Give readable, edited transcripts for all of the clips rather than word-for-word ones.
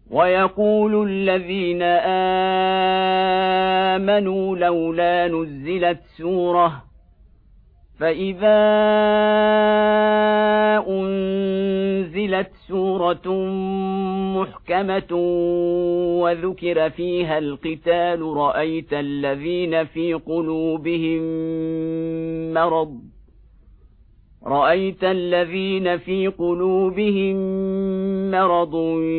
ويقول الذين آمنوا لولا نزلت سورة فإذا أنزلت سورة محكمة وذكر فيها القتال رأيت الذين في قلوبهم مرض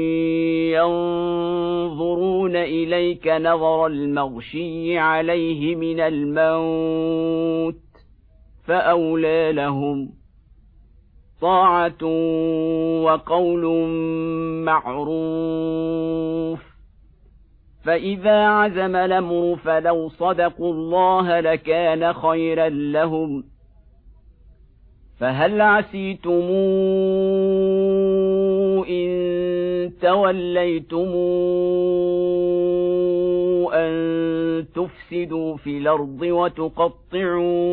ينظرون إليك نظر المغشي عليه من الموت فأولى لهم طاعة وقول معروف فإذا عزم الأمر فلو صدقوا الله لكان خيرا لهم فهل عسيتم إن توليتم أن تفسدوا في الأرض وتقطعوا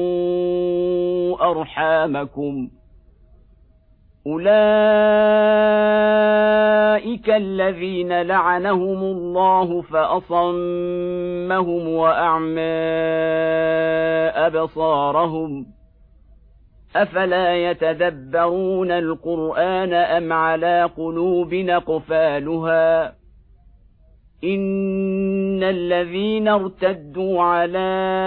أرحامكم أولئك الذين لعنهم الله فأصمهم وأعمى أبصارهم أفلا يتدبرون القرآن أم على قلوب أقفالها إن الذين ارتدوا على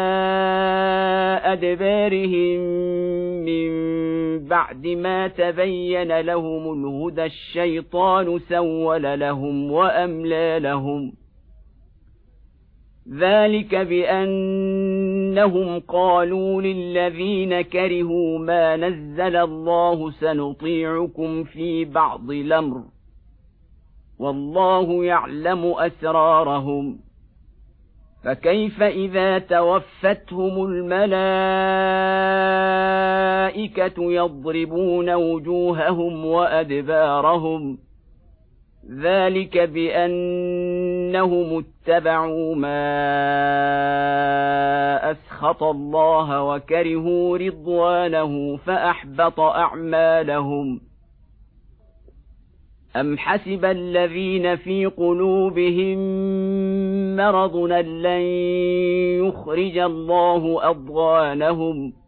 أدبارهم من بعد ما تبين لهم الهدى الشيطان سول لهم وأملى لهم ذلك بأنهم قالوا للذين كرهوا ما نزل الله سنطيعكم في بعض الأمر والله يعلم أسرارهم فكيف إذا توفتهم الملائكة يضربون وجوههم وأدبارهم ذلك بأنهم اتبعوا ما أسخط الله وكرهوا رضوانه فأحبط أعمالهم أم حسب الذين في قلوبهم مرض لن يخرج الله أضغانهم